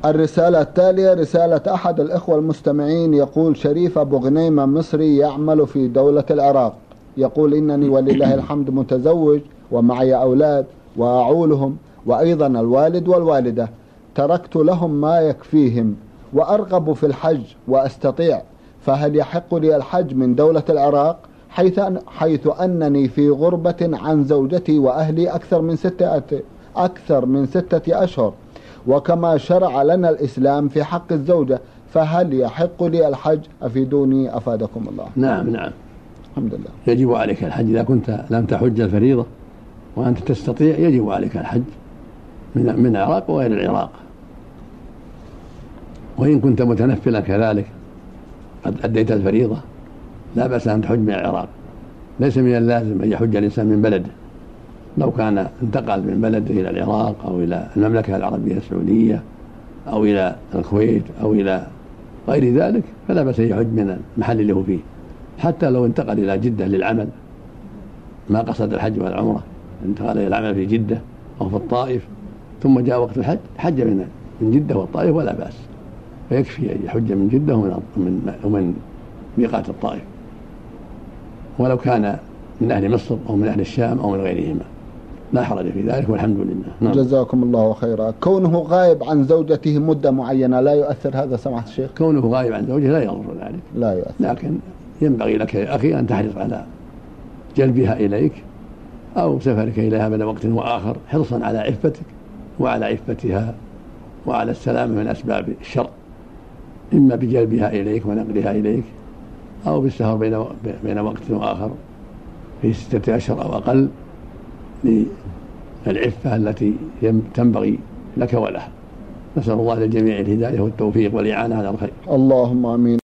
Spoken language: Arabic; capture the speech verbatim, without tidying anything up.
الرسالة التالية رسالة أحد الإخوة المستمعين، يقول: شريف أبو غنيمة مصري يعمل في دولة العراق، يقول: إنني ولله الحمد متزوج ومعي أولاد وأعولهم، وأيضا الوالد والوالدة، تركت لهم ما يكفيهم وأرغب في الحج وأستطيع، فهل يحق لي الحج من دولة العراق حيث حيث أنني في غربة عن زوجتي وأهلي أكثر من ستة أكثر من ستة أشهر، وكما شرع لنا الإسلام في حق الزوجة، فهل يحق لي الحج؟ أفيدوني أفادكم الله. نعم نعم الحمد لله. يجب عليك الحج إذا كنت لم تحج الفريضة وأنت تستطيع، يجب عليك الحج من من العراق وغير العراق. وإن كنت متنفلا كذلك قد أديت الفريضة لا بأس أن تحج من العراق. ليس من اللازم أن يحج الإنسان من بلده، لو كان انتقل من بلده إلى العراق أو إلى المملكة العربية السعودية أو إلى الكويت أو إلى غير ذلك فلا بأس أن يحج من المحل اللي هو فيه. حتى لو انتقل إلى جدة للعمل، ما قصد الحج والعمرة، انتقل إلى العمل في جدة أو في الطائف ثم جاء وقت الحج، حج من من جدة والطائف ولا بأس، فيكفي أن يحج من جدة ومن ومن ميقات الطائف، ولو كان من أهل مصر أو من أهل الشام أو من غيرهما لا حرج في ذلك والحمد لله. نعم. جزاكم الله خيرا. كونه غائب عن زوجته مدة معينة لا يؤثر هذا سماحة الشيخ؟ كونه غائب عن زوجته لا يضر ذلك، لا يؤثر، لكن ينبغي لك يا أخي أن تحرص على جلبها إليك أو سفرك إليها بين وقت وآخر، حرصا على عفتك وعلى عفتها وعلى السلامة من أسباب الشر، إما بجلبها إليك ونقلها إليك أو بالسهر بين بين وقت وآخر في ستة أشهر أو أقل للعفة التي تنبغي لك ولها. نسأل الله للجميع الهداية والتوفيق والإعانة على الخير. اللهم آمين.